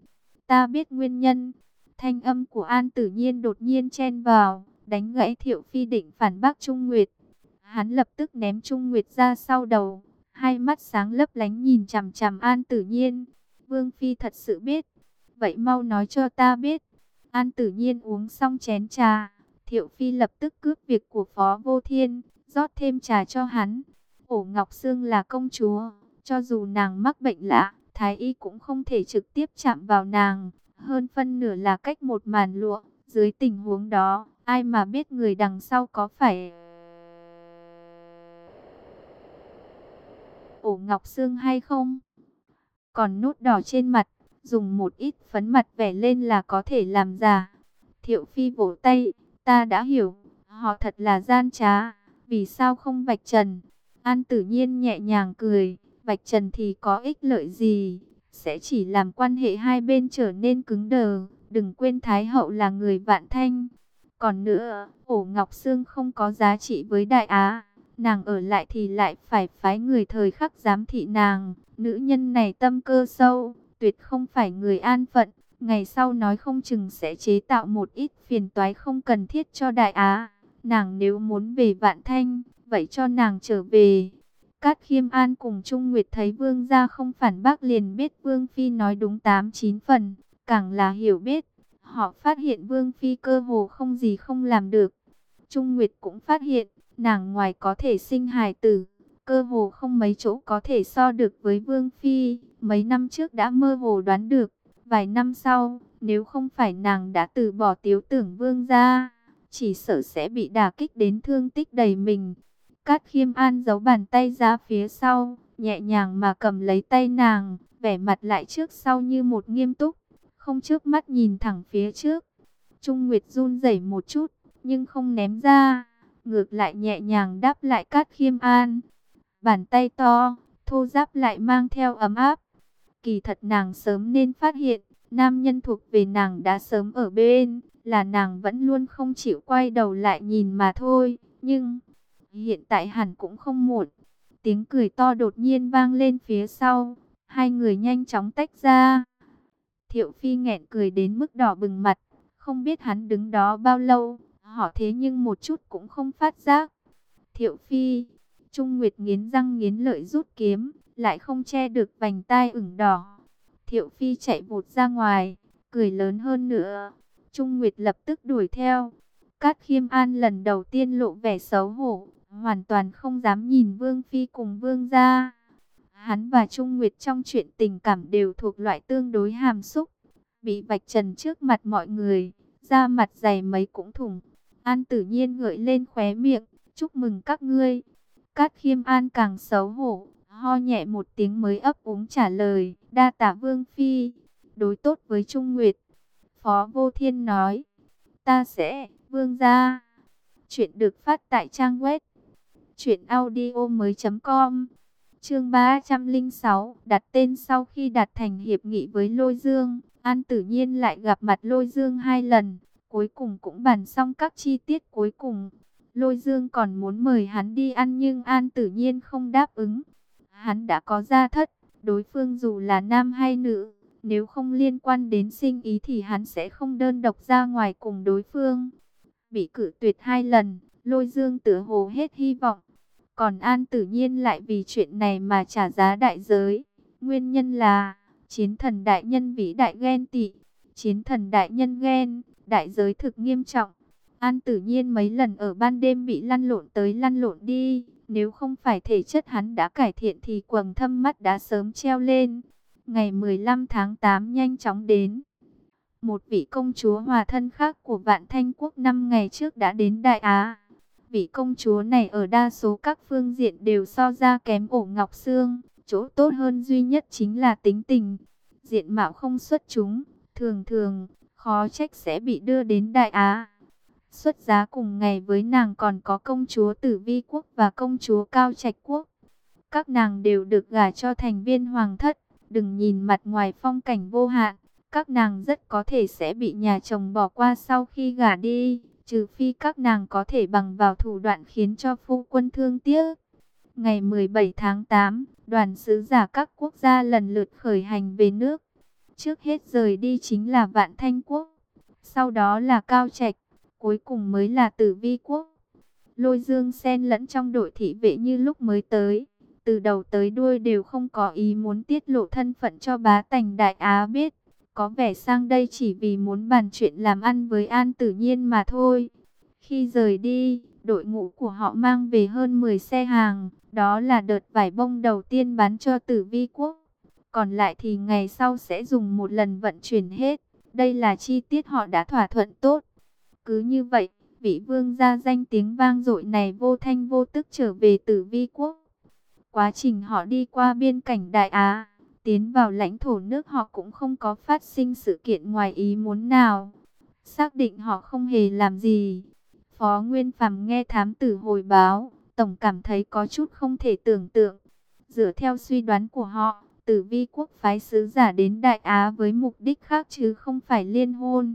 Ta biết nguyên nhân. Thanh âm của An Tử Nhiên đột nhiên chen vào, đánh gãy Thiệu Phi định phản bác Trung Nguyệt. Hắn lập tức ném Trung Nguyệt ra sau đầu, hai mắt sáng lấp lánh nhìn chằm chằm An Tử Nhiên. Vương Phi thật sự biết, vậy mau nói cho ta biết. An Tử Nhiên uống xong chén trà, Thiệu Phi lập tức cướp việc của Phó Vô Thiên, rót thêm trà cho hắn. Ổ Ngọc Sương là công chúa, cho dù nàng mắc bệnh lạ, Thái y cũng không thể trực tiếp chạm vào nàng, hơn phân nửa là cách một màn lụa. Dưới tình huống đó, ai mà biết người đằng sau có phải Ổ Ngọc Sương hay không? Còn nốt đỏ trên mặt, dùng một ít phấn mặt vẽ lên là có thể làm giả. Thiệu Phi vỗ tay, ta đã hiểu, họ thật là gian trá, vì sao không vạch trần? An Tử Nhiên nhẹ nhàng cười, vạch trần thì có ích lợi gì, sẽ chỉ làm quan hệ hai bên trở nên cứng đờ. Đừng quên Thái Hậu là người Vạn Thanh. Còn nữa, Ổ Ngọc Sương không có giá trị với Đại Á, nàng ở lại thì lại phải phái người thời khắc giám thị nàng. Nữ nhân này tâm cơ sâu, tuyệt không phải người an phận. Ngày sau nói không chừng sẽ chế tạo một ít phiền toái không cần thiết cho Đại Á. Nàng nếu muốn về Vạn Thanh, vậy cho nàng trở về. Cát Khiêm An cùng Trung Nguyệt thấy Vương gia không phản bác liền biết Vương Phi nói đúng 8-9 phần, càng là hiểu biết. Họ phát hiện Vương Phi cơ hồ không gì không làm được. Trung Nguyệt cũng phát hiện, nàng ngoài có thể sinh hài tử, cơ hồ không mấy chỗ có thể so được với Vương Phi. Mấy năm trước đã mơ hồ đoán được, vài năm sau, nếu không phải nàng đã từ bỏ Tiếu Tưởng Vương gia, chỉ sợ sẽ bị đả kích đến thương tích đầy mình. Cát Khiêm An giấu bàn tay ra phía sau, nhẹ nhàng mà cầm lấy tay nàng, vẻ mặt lại trước sau như một nghiêm túc, không chớp mắt nhìn thẳng phía trước. Trung Nguyệt run rẩy một chút, nhưng không ném ra, ngược lại nhẹ nhàng đáp lại Cát Khiêm An. Bàn tay to, thô ráp lại mang theo ấm áp. Kỳ thật nàng sớm nên phát hiện, nam nhân thuộc về nàng đã sớm ở bên, là nàng vẫn luôn không chịu quay đầu lại nhìn mà thôi. Nhưng hiện tại hẳn cũng không muộn. Tiếng cười to đột nhiên vang lên phía sau, hai người nhanh chóng tách ra. Thiệu Phi nghẹn cười đến mức đỏ bừng mặt, không biết hắn đứng đó bao lâu, họ thế nhưng một chút cũng không phát giác. Thiệu Phi, Trung Nguyệt nghiến răng nghiến lợi rút kiếm, lại không che được vành tai ửng đỏ. Thiệu Phi chạy vụt ra ngoài, cười lớn hơn nữa. Trung Nguyệt lập tức đuổi theo. Cát Khiêm An lần đầu tiên lộ vẻ xấu hổ, hoàn toàn không dám nhìn Vương Phi cùng Vương gia. Hắn và Trung Nguyệt trong chuyện tình cảm đều thuộc loại tương đối hàm xúc, bị vạch trần trước mặt mọi người, da mặt dày mấy cũng thủng. An Tử Nhiên gợi lên khóe miệng, chúc mừng các ngươi. Cát Khiêm An càng xấu hổ, ho nhẹ một tiếng mới ấp úng trả lời, đa tạ Vương Phi, đối tốt với Trung Nguyệt. Phó Vô Thiên nói, ta sẽ, Vương gia. Chuyện được phát tại trang web truyệnaudiomoi.com. Chương 306, đặt tên. Sau khi đạt thành hiệp nghị với Lôi Dương, An Tử Nhiên lại gặp mặt Lôi Dương 2 lần, cuối cùng cũng bàn xong các chi tiết cuối cùng. Lôi Dương còn muốn mời hắn đi ăn nhưng An Tử Nhiên không đáp ứng. Hắn đã có gia thất, đối phương dù là nam hay nữ, nếu không liên quan đến sinh ý thì hắn sẽ không đơn độc ra ngoài cùng đối phương. Bị cự tuyệt 2 lần, Lôi Dương tựa hồ hết hy vọng. Còn An Tử Nhiên lại vì chuyện này mà trả giá đại giới. Nguyên nhân là chiến thần đại nhân vĩ đại ghen tị. Chiến thần đại nhân ghen, đại giới thực nghiêm trọng. An Tử Nhiên mấy lần ở ban đêm bị lăn lộn tới lăn lộn đi. Nếu không phải thể chất hắn đã cải thiện thì quầng thâm mắt đã sớm treo lên. Ngày 15 tháng 8 nhanh chóng đến. Một vị công chúa hòa thân khác của Vạn Thanh Quốc 5 ngày trước đã đến Đại Á. Vị công chúa này ở đa số các phương diện đều so ra kém Ổ Ngọc Sương. Chỗ tốt hơn duy nhất chính là tính tình. Diện mạo không xuất chúng, thường thường, khó trách sẽ bị đưa đến Đại Á. Xuất giá cùng ngày với nàng còn có công chúa Tử Vi Quốc và công chúa Cao Trạch Quốc. Các nàng đều được gả cho thành viên hoàng thất. Đừng nhìn mặt ngoài phong cảnh vô hạn, các nàng rất có thể sẽ bị nhà chồng bỏ qua sau khi gả đi. Trừ phi các nàng có thể bằng vào thủ đoạn khiến cho phu quân thương tiếc. Ngày 17 tháng 8, đoàn sứ giả các quốc gia lần lượt khởi hành về nước. Trước hết rời đi chính là Vạn Thanh Quốc, sau đó là Cao Trạch, cuối cùng mới là Tử Vi Quốc. Lôi Dương xen lẫn trong đội thị vệ như lúc mới tới, từ đầu tới đuôi đều không có ý muốn tiết lộ thân phận cho bá tánh Đại Á biết. Có vẻ sang đây chỉ vì muốn bàn chuyện làm ăn với An Tử Nhiên mà thôi. Khi rời đi, đội ngũ của họ mang về hơn 10 xe hàng, đó là đợt vải bông đầu tiên bán cho Tử Vi Quốc. Còn lại thì ngày sau sẽ dùng một lần vận chuyển hết. Đây là chi tiết họ đã thỏa thuận tốt. Cứ như vậy, vị vương gia danh tiếng vang dội này vô thanh vô tức trở về Tử Vi Quốc. Quá trình họ đi qua biên cảnh Đại Á, tiến vào lãnh thổ nước họ cũng không có phát sinh sự kiện ngoài ý muốn nào. Xác định họ không hề làm gì. Phó Nguyên Phàm nghe thám tử hồi báo, tổng cảm thấy có chút không thể tưởng tượng. Dựa theo suy đoán của họ, Tử Vi Quốc phái sứ giả đến Đại Á với mục đích khác chứ không phải liên hôn.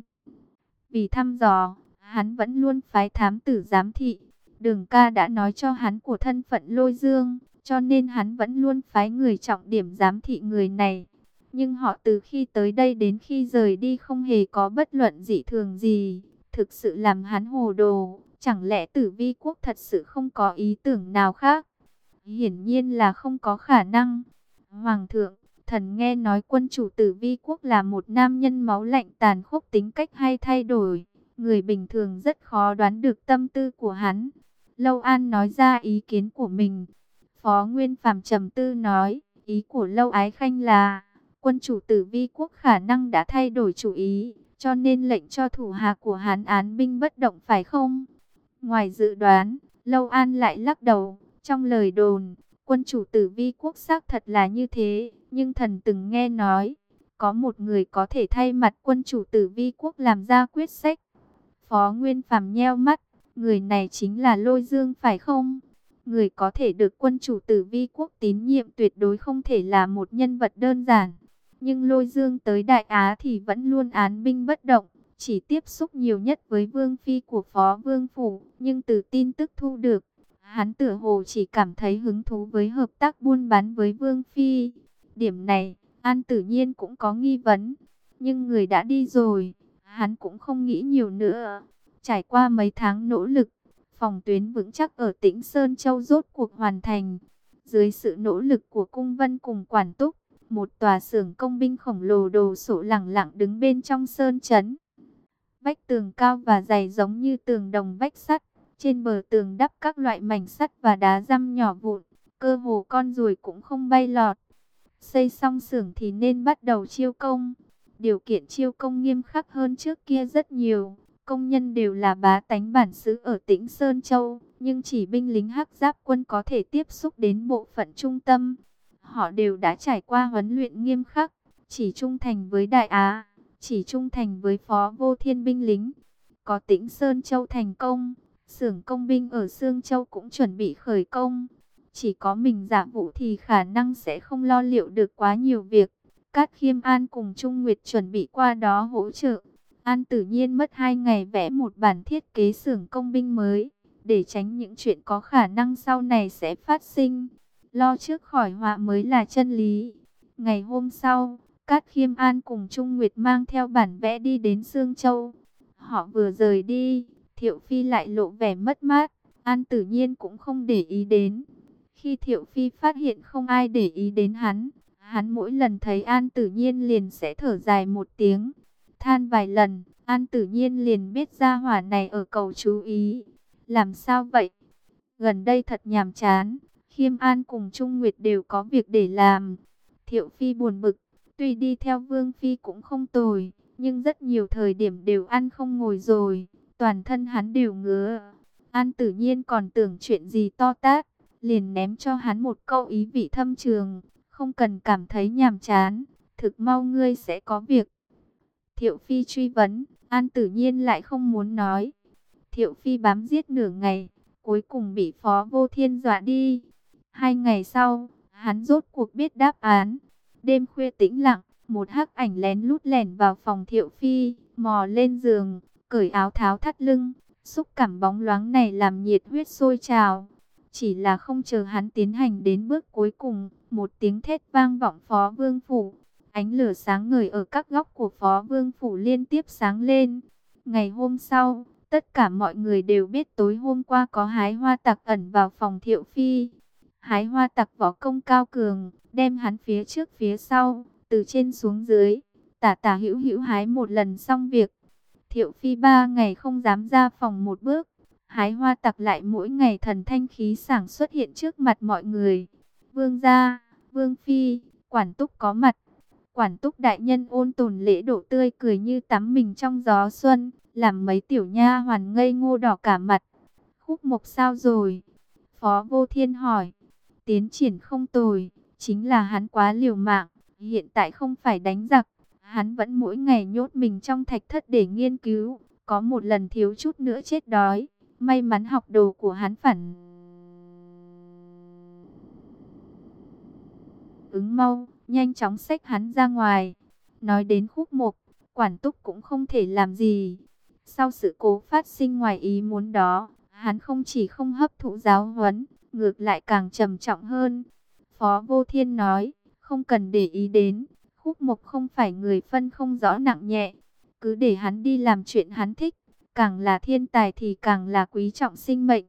Vì thăm dò, hắn vẫn luôn phái thám tử giám thị. Đường ca đã nói cho hắn của thân phận Lôi Dương, cho nên hắn vẫn luôn phái người trọng điểm giám thị người này. Nhưng họ từ khi tới đây đến khi rời đi không hề có bất luận dị thường gì. Thực sự làm hắn hồ đồ. Chẳng lẽ Tử Vi Quốc thật sự không có ý tưởng nào khác? Hiển nhiên là không có khả năng. Hoàng thượng, thần nghe nói quân chủ Tử Vi Quốc là một nam nhân máu lạnh tàn khốc, tính cách hay thay đổi. Người bình thường rất khó đoán được tâm tư của hắn. Lâu An nói ra ý kiến của mình. Phó Nguyên Phàm trầm tư nói, ý của Lâu Ái Khanh là quân chủ Tử Vi Quốc khả năng đã thay đổi chủ ý, cho nên lệnh cho thủ hạ của hắn án binh bất động phải không? Ngoài dự đoán, Lâu An lại lắc đầu. Trong lời đồn, quân chủ Tử Vi Quốc xác thật là như thế, nhưng thần từng nghe nói, có một người có thể thay mặt quân chủ Tử Vi Quốc làm ra quyết sách. Phó Nguyên Phàm nheo mắt, người này chính là Lôi Dương phải không? Người có thể được quân chủ Tử Vi Quốc tín nhiệm tuyệt đối không thể là một nhân vật đơn giản. Nhưng Lôi Dương tới Đại Á thì vẫn luôn án binh bất động, chỉ tiếp xúc nhiều nhất với Vương Phi của Phó Vương Phủ. Nhưng từ tin tức thu được, hắn tựa hồ chỉ cảm thấy hứng thú với hợp tác buôn bán với Vương Phi. Điểm này, An Tử Nhiên cũng có nghi vấn. Nhưng người đã đi rồi, hắn cũng không nghĩ nhiều nữa. Trải qua mấy tháng nỗ lực, phòng tuyến vững chắc ở Tĩnh Sơn Châu rốt cuộc hoàn thành. Dưới sự nỗ lực của Cung Vân cùng Quản Túc, một tòa xưởng công binh khổng lồ đồ sộ lẳng lặng đứng bên trong sơn trấn. Vách tường cao và dày giống như tường đồng vách sắt. Trên bờ tường đắp các loại mảnh sắt và đá răm nhỏ vụn, cơ hồ con ruồi cũng không bay lọt. Xây xong xưởng thì nên bắt đầu chiêu công. Điều kiện chiêu công nghiêm khắc hơn trước kia rất nhiều. Công nhân đều là bá tánh bản xứ ở Tĩnh Sơn Châu, nhưng chỉ binh lính Hắc Giáp quân có thể tiếp xúc đến bộ phận trung tâm. Họ đều đã trải qua huấn luyện nghiêm khắc, chỉ trung thành với Đại Á, chỉ trung thành với Phó Vô Thiên binh lính. Có Tĩnh Sơn Châu thành công, xưởng công binh ở Sương Châu cũng chuẩn bị khởi công. Chỉ có mình Dạ Vũ thì khả năng sẽ không lo liệu được quá nhiều việc. Cát Khiêm An cùng Trung Nguyệt chuẩn bị qua đó hỗ trợ. An Tử Nhiên mất 2 ngày vẽ một bản thiết kế xưởng công binh mới, để tránh những chuyện có khả năng sau này sẽ phát sinh. Lo trước khỏi họa mới là chân lý. Ngày hôm sau, Cát Khiêm An cùng Trung Nguyệt mang theo bản vẽ đi đến Sương Châu. Họ vừa rời đi, Thiệu Phi lại lộ vẻ mất mát. An Tử Nhiên cũng không để ý đến. Khi Thiệu Phi phát hiện không ai để ý đến hắn, hắn mỗi lần thấy An Tử Nhiên liền sẽ thở dài một tiếng. Than vài lần, An Tử Nhiên liền biết gia hỏa này ở cầu chú ý. Làm sao vậy? Gần đây thật nhàm chán. Khiêm An cùng Trung Nguyệt đều có việc để làm. Thiệu Phi buồn bực. Tuy đi theo Vương Phi cũng không tồi, nhưng rất nhiều thời điểm đều ăn không ngồi rồi. Toàn thân hắn đều ngứa. An Tử Nhiên còn tưởng chuyện gì to tát, liền ném cho hắn một câu ý vị thâm trường. Không cần cảm thấy nhàm chán, thực mau ngươi sẽ có việc. Thiệu Phi truy vấn, An Tử Nhiên lại không muốn nói. Thiệu Phi bám giết nửa ngày, cuối cùng bị Phó Vô Thiên dọa đi. 2 ngày sau, hắn rốt cuộc biết đáp án. Đêm khuya tĩnh lặng, một hắc ảnh lén lút lẻn vào phòng Thiệu Phi, mò lên giường, cởi áo tháo thắt lưng. Xúc cảm bóng loáng này làm nhiệt huyết sôi trào. Chỉ là không chờ hắn tiến hành đến bước cuối cùng, một tiếng thét vang vọng Phó Vương Phủ. Ánh lửa sáng ngời ở các góc của Phó Vương Phủ liên tiếp sáng lên. Ngày hôm sau, tất cả mọi người đều biết tối hôm qua có hái hoa tặc ẩn vào phòng Thiệu Phi. Hái hoa tặc võ công cao cường, đem hắn phía trước phía sau, từ trên xuống dưới, tả tả hữu hữu hái một lần xong việc. Thiệu Phi 3 ngày không dám ra phòng một bước. Hái hoa tặc lại mỗi ngày thần thanh khí sảng xuất hiện trước mặt mọi người. Vương gia, Vương Phi, Quản Túc có mặt. Quản Túc đại nhân ôn tồn lễ độ tươi cười như tắm mình trong gió xuân, làm mấy tiểu nha hoàn ngây ngô đỏ cả mặt. Khúc Mộc sao rồi? Phó Vô Thiên hỏi. Tiến triển không tồi, chính là hắn quá liều mạng, hiện tại không phải đánh giặc, hắn vẫn mỗi ngày nhốt mình trong thạch thất để nghiên cứu, có một lần thiếu chút nữa chết đói, may mắn học đồ của hắn phản ứng mau, nhanh chóng xách hắn ra ngoài. Nói đến Khúc Mộc, Quản Túc cũng không thể làm gì. Sau sự cố phát sinh ngoài ý muốn đó, hắn không chỉ không hấp thụ giáo huấn, ngược lại càng trầm trọng hơn. Phó Vô Thiên nói, không cần để ý đến, Khúc Mộc không phải người phân không rõ nặng nhẹ, cứ để hắn đi làm chuyện hắn thích, càng là thiên tài thì càng là quý trọng sinh mệnh.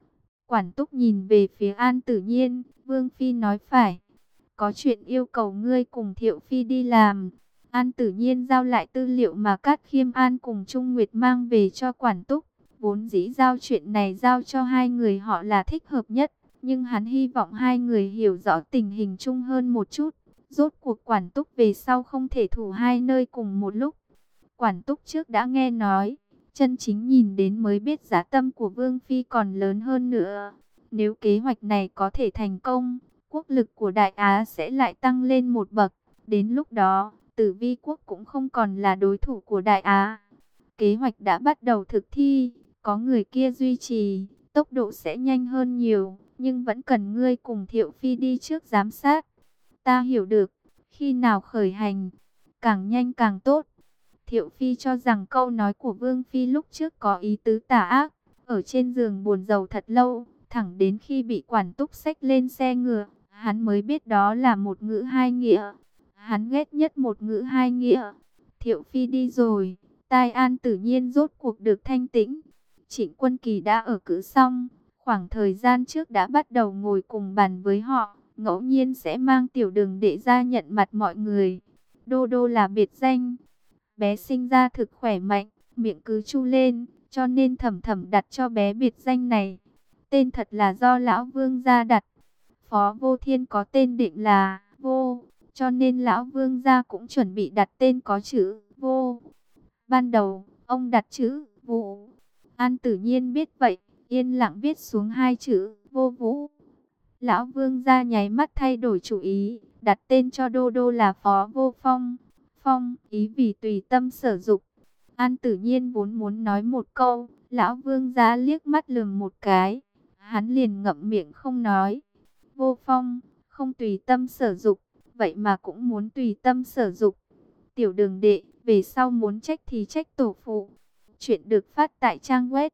Quản Túc nhìn về phía An Tử Nhiên, Vương Phi nói phải, có chuyện yêu cầu ngươi cùng Thiệu Phi đi làm. An Tử Nhiên giao lại tư liệu mà Cát Khiêm An cùng Trung Nguyệt mang về cho Quản Túc. Vốn dĩ giao chuyện này giao cho hai người họ là thích hợp nhất, nhưng hắn hy vọng hai người hiểu rõ tình hình chung hơn một chút. Rốt cuộc Quản Túc về sau không thể thủ hai nơi cùng một lúc. Quản Túc trước đã nghe nói, chân chính nhìn đến mới biết giá tâm của Vương Phi còn lớn hơn nữa. Nếu kế hoạch này có thể thành công, quốc lực của Đại Á sẽ lại tăng lên một bậc. Đến lúc đó, Tử Vi quốc cũng không còn là đối thủ của Đại Á. Kế hoạch đã bắt đầu thực thi, có người kia duy trì, tốc độ sẽ nhanh hơn nhiều, nhưng vẫn cần ngươi cùng Thiệu Phi đi trước giám sát. Ta hiểu được, khi nào khởi hành, càng nhanh càng tốt. Thiệu Phi cho rằng câu nói của Vương Phi lúc trước có ý tứ tà ác, ở trên giường buồn rầu thật lâu, thẳng đến khi bị Quản Túc xách lên xe ngựa, hắn mới biết đó là một ngữ hai nghĩa. Hắn ghét nhất một ngữ hai nghĩa. Thiệu Phi đi rồi, tai An Tử Nhiên rốt cuộc được thanh tĩnh. Trịnh Quân Kỳ đã ở cữ xong, khoảng thời gian trước đã bắt đầu ngồi cùng bàn với họ, ngẫu nhiên sẽ mang Tiểu Đường để ra nhận mặt mọi người. Đô Đô là biệt danh. Bé sinh ra thực khỏe mạnh, miệng cứ chu lên, cho nên Thẩm Thẩm đặt cho bé biệt danh này. Tên thật là do Lão Vương gia đặt. Phó Vô Thiên có tên định là Vô, cho nên Lão Vương gia cũng chuẩn bị đặt tên có chữ Vô. Ban đầu, ông đặt chữ Vũ. An Tử Nhiên biết vậy, yên lặng viết xuống hai chữ Vô Vũ. Lão Vương gia nháy mắt thay đổi chủ ý, đặt tên cho Đô Đô là Phó Vô Phong. Phong, ý vì tùy tâm sở dục. An Tử Nhiên vốn muốn nói một câu, Lão Vương gia liếc mắt lườm một cái. Hắn liền ngậm miệng không nói. Vô Phong, không tùy tâm sở dục, vậy mà cũng muốn tùy tâm sở dục. Tiểu Đường đệ, về sau muốn trách thì trách tổ phụ. Chuyện được phát tại trang web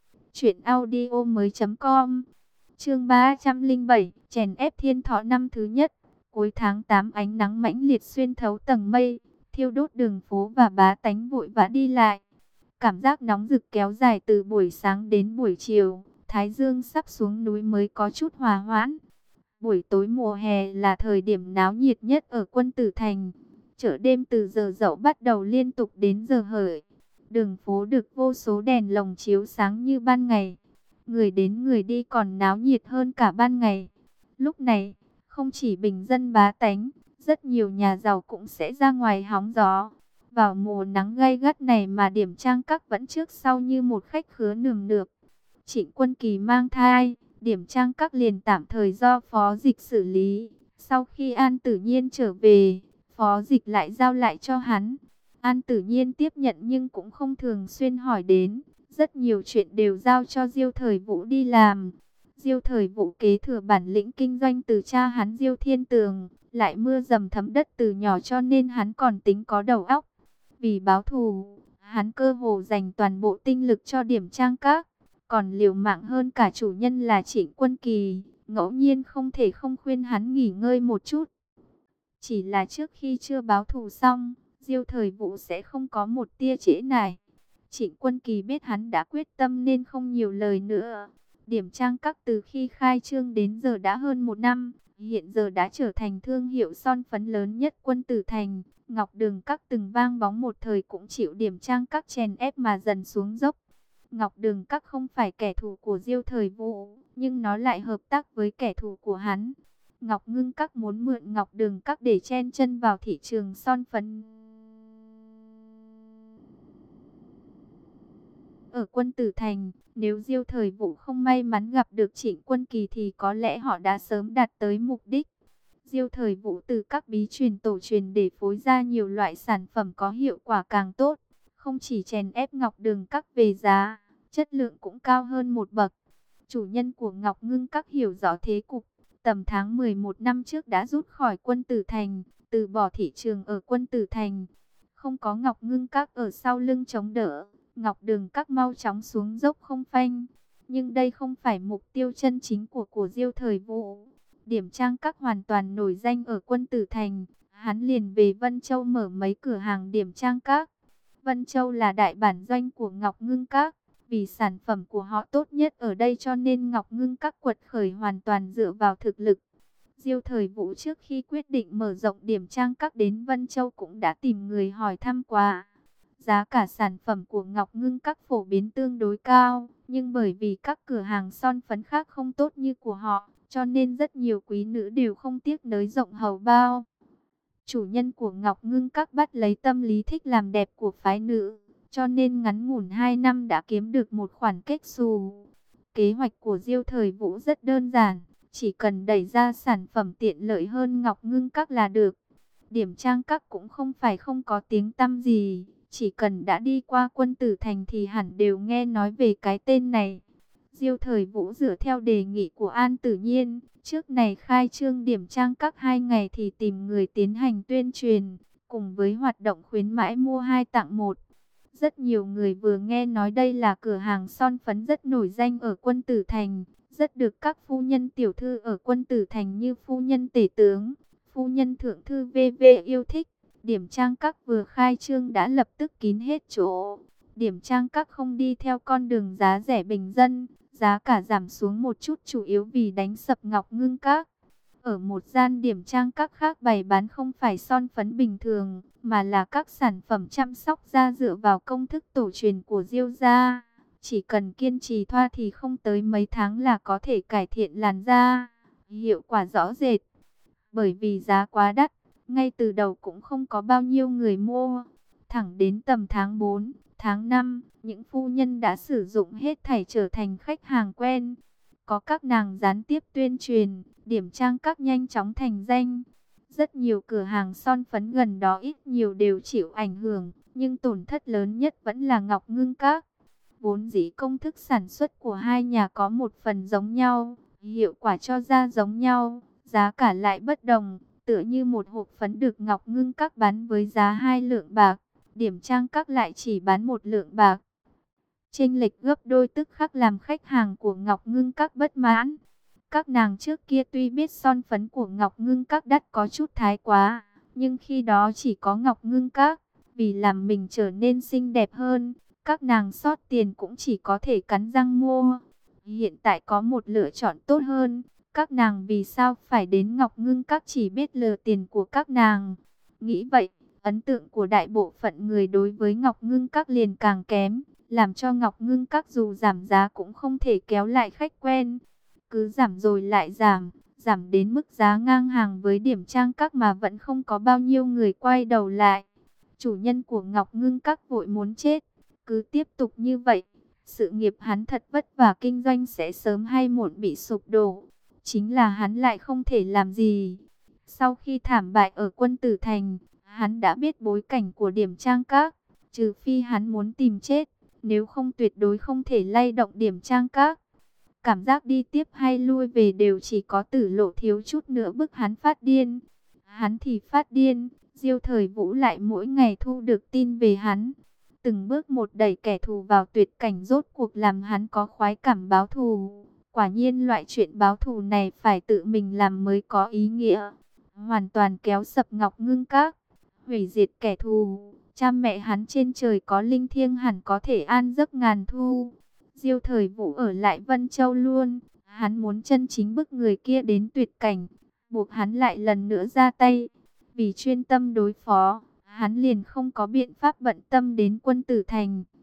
truyệnaudiomoi.com. Chương 307, chèn ép Thiên Thọ năm thứ nhất. Cuối tháng 8 ánh nắng mãnh liệt xuyên thấu tầng mây, thiêu đốt đường phố và bá tánh vội vã đi lại. Cảm giác nóng rực kéo dài từ buổi sáng đến buổi chiều, Thái Dương sắp xuống núi mới có chút hòa hoãn. Buổi tối mùa hè là thời điểm náo nhiệt nhất ở Quân Tử Thành. Chợ đêm từ giờ dậu bắt đầu liên tục đến giờ hợi. Đường phố được vô số đèn lồng chiếu sáng như ban ngày. Người đến người đi còn náo nhiệt hơn cả ban ngày. Lúc này, không chỉ bình dân bá tánh, rất nhiều nhà giàu cũng sẽ ra ngoài hóng gió. Vào mùa nắng gay gắt này mà điểm trang các vẫn trước sau như một khách khứa nườm nượp. Trịnh Quân Kỳ mang thai, điểm trang các liền tạm thời do Phó Dịch xử lý. Sau khi An Tử Nhiên trở về, Phó Dịch lại giao lại cho hắn. An Tử Nhiên tiếp nhận nhưng cũng không thường xuyên hỏi đến. Rất nhiều chuyện đều giao cho Diêu Thời Vũ đi làm. Diêu Thời Vũ kế thừa bản lĩnh kinh doanh từ cha hắn Diêu Thiên Tường, lại mưa dầm thấm đất từ nhỏ cho nên hắn còn tính có đầu óc. Vì báo thù, hắn cơ hồ dành toàn bộ tinh lực cho điểm trang các, còn liều mạng hơn cả chủ nhân là Trịnh Quân Kỳ, ngẫu nhiên không thể không khuyên hắn nghỉ ngơi một chút. Chỉ là trước khi chưa báo thù xong, Diêu Thời Vũ sẽ không có một tia trễ nải. Trịnh Quân Kỳ biết hắn đã quyết tâm nên không nhiều lời nữa. Điểm Trang Các từ khi khai trương đến giờ đã hơn 1 năm, hiện giờ đã trở thành thương hiệu son phấn lớn nhất Quân Tử Thành. Ngọc Đường Các từng vang bóng một thời cũng chịu Điểm Trang Các chèn ép mà dần xuống dốc. Ngọc Đường Các không phải kẻ thù của Diêu Thời Vũ, nhưng nó lại hợp tác với kẻ thù của hắn. Ngọc Ngưng Các muốn mượn Ngọc Đường Các để chen chân vào thị trường son phấn ở Quân Tử Thành. Nếu Diêu Thời Vũ không may mắn gặp được Trịnh Quân Kỳ thì có lẽ họ đã sớm đạt tới mục đích. Diêu Thời Vũ từ các bí truyền tổ truyền để phối ra nhiều loại sản phẩm có hiệu quả càng tốt. Không chỉ chèn ép Ngọc Đường Các về giá, chất lượng cũng cao hơn một bậc. Chủ nhân của Ngọc Ngưng Các hiểu rõ thế cục. Tầm tháng 11 năm trước đã rút khỏi Quân Tử Thành, từ bỏ thị trường ở Quân Tử Thành. Không có Ngọc Ngưng Các ở sau lưng chống đỡ, Ngọc Đường Các mau chóng xuống dốc không phanh. Nhưng đây không phải mục tiêu chân chính của Diêu Thời Vũ. Điểm Trang Các hoàn toàn nổi danh ở Quân Tử Thành. Hắn liền về Vân Châu mở mấy cửa hàng Điểm Trang Các. Vân Châu là đại bản doanh của Ngọc Ngưng Các. Vì sản phẩm của họ tốt nhất ở đây cho nên Ngọc Ngưng Các quật khởi hoàn toàn dựa vào thực lực. Diêu Thời Vũ trước khi quyết định mở rộng Điểm Trang Các đến Vân Châu cũng đã tìm người hỏi thăm qua. Giá cả sản phẩm của Ngọc Ngưng Các phổ biến tương đối cao, nhưng bởi vì các cửa hàng son phấn khác không tốt như của họ, cho nên rất nhiều quý nữ đều không tiếc nới rộng hầu bao. Chủ nhân của Ngọc Ngưng Các bắt lấy tâm lý thích làm đẹp của phái nữ, cho nên ngắn ngủn 2 năm đã kiếm được một khoản kết xù. Kế hoạch của Diêu Thời Vũ rất đơn giản, chỉ cần đẩy ra sản phẩm tiện lợi hơn Ngọc Ngưng Các là được. Điểm Trang Các cũng không phải không có tiếng tăm gì, chỉ cần đã đi qua Quân Tử Thành thì hẳn đều nghe nói về cái tên này. Diêu Thời Vũ dựa theo đề nghị của An Tử Nhiên, trước này khai trương Điểm Trang Các 2 ngày thì tìm người tiến hành tuyên truyền, cùng với hoạt động khuyến mãi mua 2 tặng 1. Rất nhiều người vừa nghe nói đây là cửa hàng son phấn rất nổi danh ở Quân Tử Thành, rất được các phu nhân tiểu thư ở Quân Tử Thành như phu nhân tể tướng, phu nhân thượng thư VV yêu thích. Điểm Trang Các vừa khai trương đã lập tức kín hết chỗ. Điểm Trang Các không đi theo con đường giá rẻ bình dân, giá cả giảm xuống một chút chủ yếu vì đánh sập Ngọc Ngưng Các. Ở một gian Điểm Trang Các khác bày bán không phải son phấn bình thường, mà là các sản phẩm chăm sóc da dựa vào công thức tổ truyền của Diêu gia. Chỉ cần kiên trì thoa thì không tới mấy tháng là có thể cải thiện làn da, hiệu quả rõ rệt. Bởi vì giá quá đắt, ngay từ đầu cũng không có bao nhiêu người mua. Thẳng đến tầm tháng 4, tháng 5, những phu nhân đã sử dụng hết thảy trở thành khách hàng quen. Có các nàng gián tiếp tuyên truyền, Điểm Trang Các nhanh chóng thành danh. Rất nhiều cửa hàng son phấn gần đó ít nhiều đều chịu ảnh hưởng, nhưng tổn thất lớn nhất vẫn là Ngọc Ngưng Các. Vốn dĩ công thức sản xuất của hai nhà có một phần giống nhau, hiệu quả cho da giống nhau, giá cả lại bất đồng. Tựa như một hộp phấn được Ngọc Ngưng Các bán với giá 2 lượng bạc, Điểm Trang Các lại chỉ bán 1 lượng bạc. Chênh lệch gấp đôi tức khắc làm khách hàng của Ngọc Ngưng Các bất mãn. Các nàng trước kia tuy biết son phấn của Ngọc Ngưng Các đắt có chút thái quá, nhưng khi đó chỉ có Ngọc Ngưng Các, vì làm mình trở nên xinh đẹp hơn, các nàng sót tiền cũng chỉ có thể cắn răng mua. Hiện tại có một lựa chọn tốt hơn, các nàng vì sao phải đến Ngọc Ngưng Các chỉ biết lừa tiền của các nàng. Nghĩ vậy, ấn tượng của đại bộ phận người đối với Ngọc Ngưng Các liền càng kém, làm cho Ngọc Ngưng Các dù giảm giá cũng không thể kéo lại khách quen. Cứ giảm rồi lại giảm, giảm đến mức giá ngang hàng với Điểm Trang Các mà vẫn không có bao nhiêu người quay đầu lại. Chủ nhân của Ngọc Ngưng Các vội muốn chết, cứ tiếp tục như vậy, sự nghiệp hắn thật vất vả kinh doanh sẽ sớm hay muộn bị sụp đổ. Chính là hắn lại không thể làm gì. Sau khi thảm bại ở Quân Tử Thành, hắn đã biết bối cảnh của Điểm Trang Các, trừ phi hắn muốn tìm chết, nếu không tuyệt đối không thể lay động Điểm Trang Các. Cảm giác đi tiếp hay lui về đều chỉ có Tử Lộ thiếu chút nữa bức hắn phát điên. Hắn thì phát điên, Diêu Thời Vũ lại mỗi ngày thu được tin về hắn. Từng bước một đẩy kẻ thù vào tuyệt cảnh rốt cuộc làm hắn có khoái cảm báo thù. Quả nhiên loại chuyện báo thù này phải tự mình làm mới có ý nghĩa. hoàn toàn kéo sập Ngọc Ngưng Các, hủy diệt kẻ thù. Cha mẹ hắn trên trời có linh thiêng hẳn có thể an giấc ngàn thu. Diêu Thời Vũ ở lại Vân Châu luôn, hắn muốn chân chính bức người kia đến tuyệt cảnh, buộc hắn lại lần nữa ra tay. Vì chuyên tâm đối phó, hắn liền không có biện pháp bận tâm đến Quân Tử Thành.